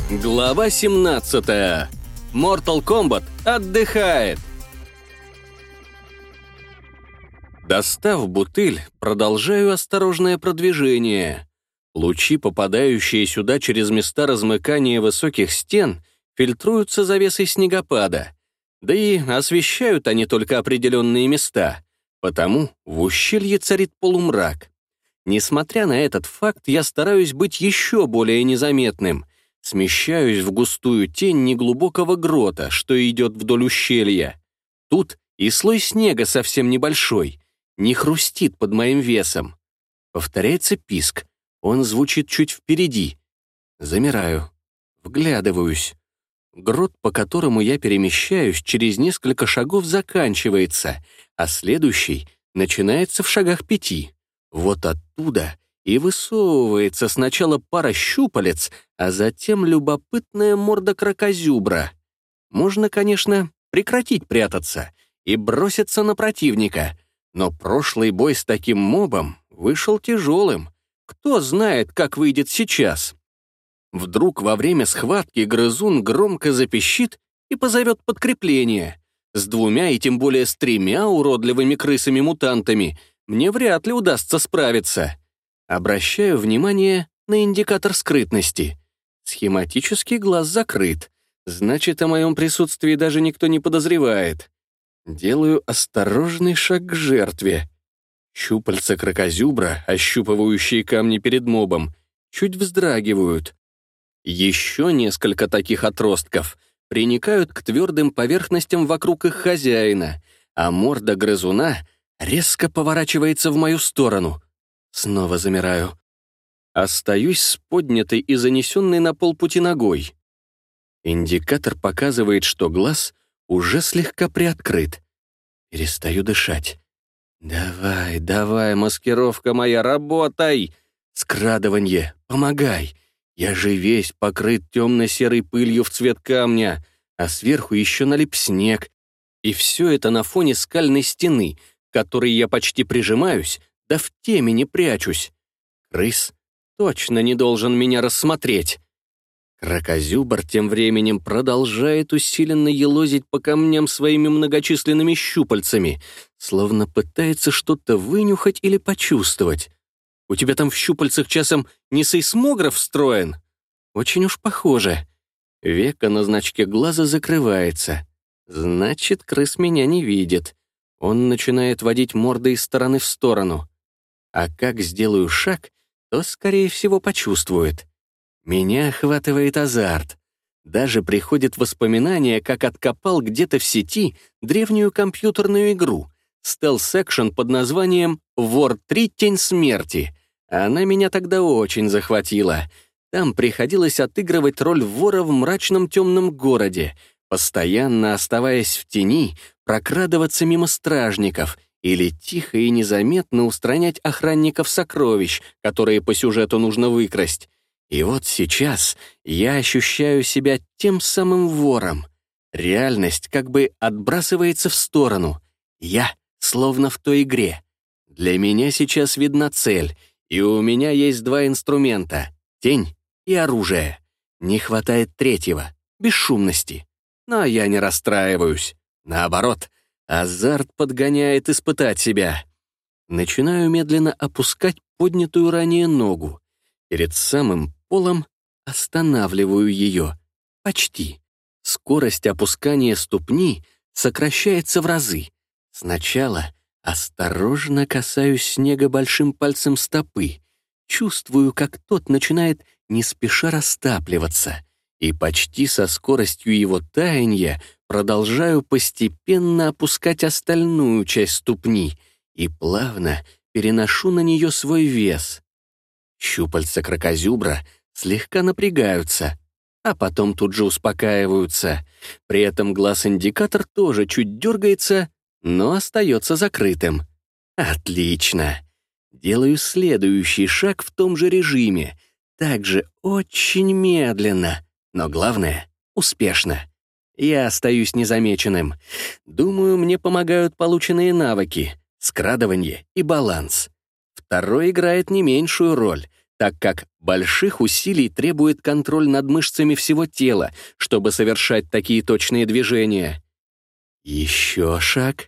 Глава 17. Mortal Kombat отдыхает. Достав бутыль, продолжаю осторожное продвижение. Лучи, попадающие сюда через места размыкания высоких стен, фильтруются завесой снегопада. Да и освещают они только определенные места. Потому в ущелье царит полумрак. Несмотря на этот факт, я стараюсь быть еще более незаметным. Смещаюсь в густую тень неглубокого грота, что идет вдоль ущелья. Тут и слой снега совсем небольшой, не хрустит под моим весом. Повторяется писк, он звучит чуть впереди. Замираю, вглядываюсь. Грот, по которому я перемещаюсь, через несколько шагов заканчивается, а следующий начинается в шагах 5. Вот оттуда и высовывается сначала пара щупалец, а затем любопытная морда кракозюбра. Можно, конечно, прекратить прятаться и броситься на противника, но прошлый бой с таким мобом вышел тяжелым. Кто знает, как выйдет сейчас? Вдруг во время схватки грызун громко запищит и позовет подкрепление. С 2 и тем более с 3 уродливыми крысами-мутантами мне вряд ли удастся справиться. Обращаю внимание на индикатор скрытности. Схематический глаз закрыт. Значит, о моем присутствии даже никто не подозревает. Делаю осторожный шаг к жертве. Щупальца кракозюбра, ощупывающие камни перед мобом, чуть вздрагивают. Еще несколько таких отростков приникают к твердым поверхностям вокруг их хозяина, а морда грызуна резко поворачивается в мою сторону. Снова замираю. Остаюсь с поднятой и занесенной на полпути ногой. Индикатор показывает, что глаз уже слегка приоткрыт. Перестаю дышать. «Давай, давай, маскировка моя, работай! Скрадыванье, помогай! Я же весь покрыт темно-серой пылью в цвет камня, а сверху еще налип снег. И все это на фоне скальной стены, к которой я почти прижимаюсь, да в теме не прячусь. Крыс точно не должен меня рассмотреть». Кракозюбр тем временем продолжает усиленно елозить по камням своими многочисленными щупальцами, словно пытается что-то вынюхать или почувствовать. «У тебя там в щупальцах часом не сейсмограф встроен?» Очень уж похоже. Веко на значке глаза закрывается. Значит, крыс меня не видит. Он начинает водить мордой из стороны в сторону. А как сделаю шаг, то, скорее всего, почувствует. Меня охватывает азарт. Даже приходит воспоминание, как откопал где-то в сети древнюю компьютерную игру, стелс-экшен под названием «Вор 3. Тень смерти». Она меня тогда очень захватила. Там приходилось отыгрывать роль вора в мрачном темном городе, постоянно оставаясь в тени, прокрадываться мимо стражников или тихо и незаметно устранять охранников сокровищ, которые по сюжету нужно выкрасть. И вот сейчас я ощущаю себя тем самым вором. Реальность как бы отбрасывается в сторону. Я словно в той игре. Для меня сейчас видна цель, и у меня есть 2 инструмента — тень и оружие. Не хватает 3-го — бесшумности. Но я не расстраиваюсь. Наоборот, азарт подгоняет испытать себя. Начинаю медленно опускать поднятую ранее ногу. Перед самым полом останавливаю ее. Почти. Скорость опускания ступни сокращается в разы. Сначала осторожно касаюсь снега большим пальцем стопы. Чувствую, как тот начинает не спеша растапливаться. И почти со скоростью его таяния продолжаю постепенно опускать остальную часть ступни и плавно переношу на нее свой вес. Щупальца кракозюбра слегка напрягаются, а потом тут же успокаиваются. При этом глаз-индикатор тоже чуть дергается, но остается закрытым. Отлично. Делаю следующий шаг в том же режиме, также очень медленно, но главное — успешно. Я остаюсь незамеченным. Думаю, мне помогают полученные навыки — скрадывание и баланс. Второй играет не меньшую роль, так как больших усилий требует контроль над мышцами всего тела, чтобы совершать такие точные движения. Еще шаг.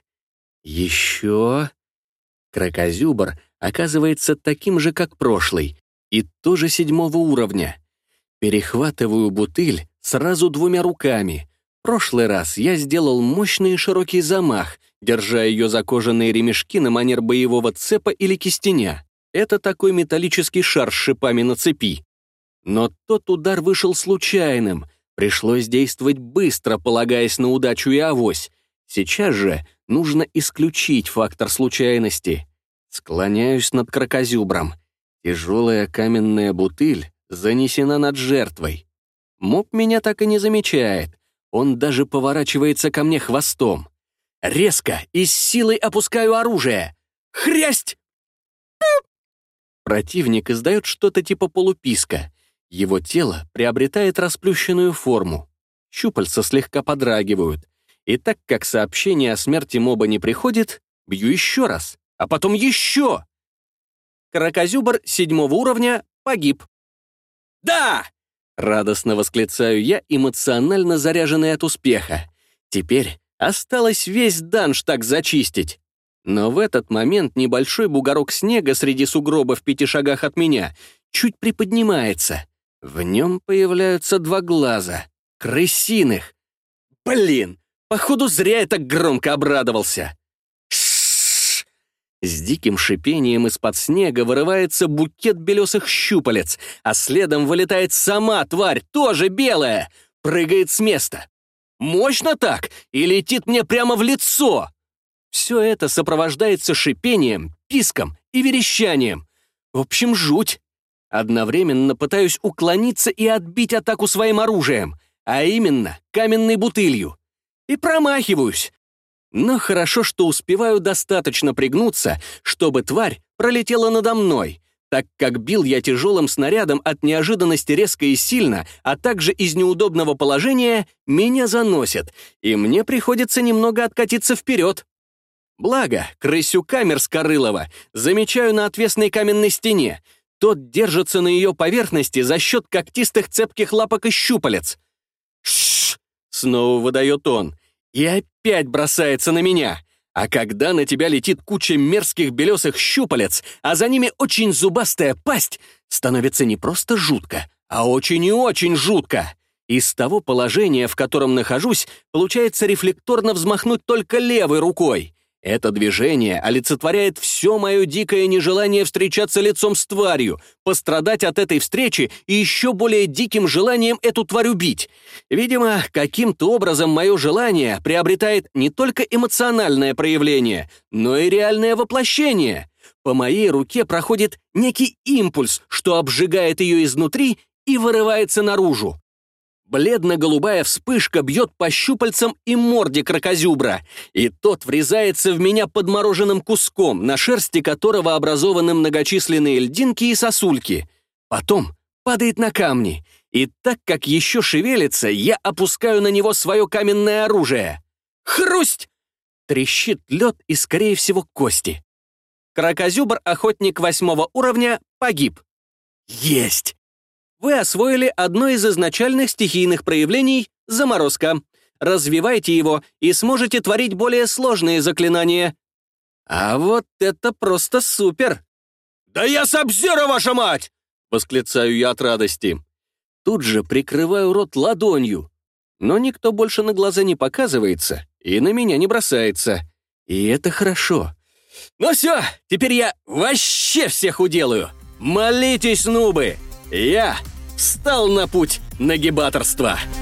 Еще. Кракозюбр оказывается таким же, как прошлый, и тоже 7-го уровня. Перехватываю бутыль сразу 2 руками. В прошлый раз я сделал мощный и широкий замах, держа ее за кожаные ремешки на манер боевого цепа или кистеня. Это такой металлический шар с шипами на цепи. Но тот удар вышел случайным. Пришлось действовать быстро, полагаясь на удачу и авось. Сейчас же нужно исключить фактор случайности. Склоняюсь над кракозюбром. Тяжелая каменная бутыль занесена над жертвой. Моб меня так и не замечает. Он даже поворачивается ко мне хвостом. Резко и с силой опускаю оружие. Хрясть! Противник издает что-то типа полуписка. Его тело приобретает расплющенную форму. Щупальца слегка подрагивают. И так как сообщение о смерти моба не приходит, бью еще раз, а потом еще. Кракозюбр 7-го уровня погиб. «Да!» — радостно восклицаю я, эмоционально заряженный от успеха. Теперь осталось весь Данштаг зачистить. Но в этот момент небольшой бугорок снега среди сугроба в 5 шагах от меня чуть приподнимается. В нем появляются 2 глаза, крысиных. Блин, походу зря я так громко обрадовался. Ш-ш-ш! С диким шипением из-под снега вырывается букет белесых щупалец, а следом вылетает сама тварь, тоже белая, прыгает с места. Мощно так и летит мне прямо в лицо. Все это сопровождается шипением, писком и верещанием. В общем, жуть. Одновременно пытаюсь уклониться и отбить атаку своим оружием, а именно каменной бутылью. И промахиваюсь. Но хорошо, что успеваю достаточно пригнуться, чтобы тварь пролетела надо мной, так как бил я тяжелым снарядом от неожиданности резко и сильно, а также из неудобного положения меня заносит, и мне приходится немного откатиться вперед. Благо, крысюка Мерскорылова замечаю на отвесной каменной стене. Тот держится на ее поверхности за счет когтистых цепких лапок и щупалец. «Шш!» — снова выдает он. И опять бросается на меня. А когда на тебя летит куча мерзких белесых щупалец, а за ними очень зубастая пасть, становится не просто жутко, а очень и очень жутко. Из того положения, в котором нахожусь, получается рефлекторно взмахнуть только левой рукой. Это движение олицетворяет все мое дикое нежелание встречаться лицом с тварью, пострадать от этой встречи и еще более диким желанием эту тварь убить. Видимо, каким-то образом мое желание приобретает не только эмоциональное проявление, но и реальное воплощение. По моей руке проходит некий импульс, что обжигает ее изнутри и вырывается наружу. Бледно-голубая вспышка бьет по щупальцам и морде кракозюбра, и тот врезается в меня подмороженным куском, на шерсти которого образованы многочисленные льдинки и сосульки. Потом падает на камни, и так как еще шевелится, я опускаю на него свое каменное оружие. Хрусть! Трещит лед и, скорее всего, кости. Кракозюбр-охотник 8-го уровня погиб. Есть! Вы освоили одно из изначальных стихийных проявлений — заморозка. Развивайте его и сможете творить более сложные заклинания. А вот это просто супер! «Да я Саб-Зеро, ваша мать!» — восклицаю я от радости. Тут же прикрываю рот ладонью. Но никто больше на глаза не показывается и на меня не бросается. И это хорошо. Ну все, теперь я вообще всех уделаю. Молитесь, нубы! Я встал на путь нагибаторства.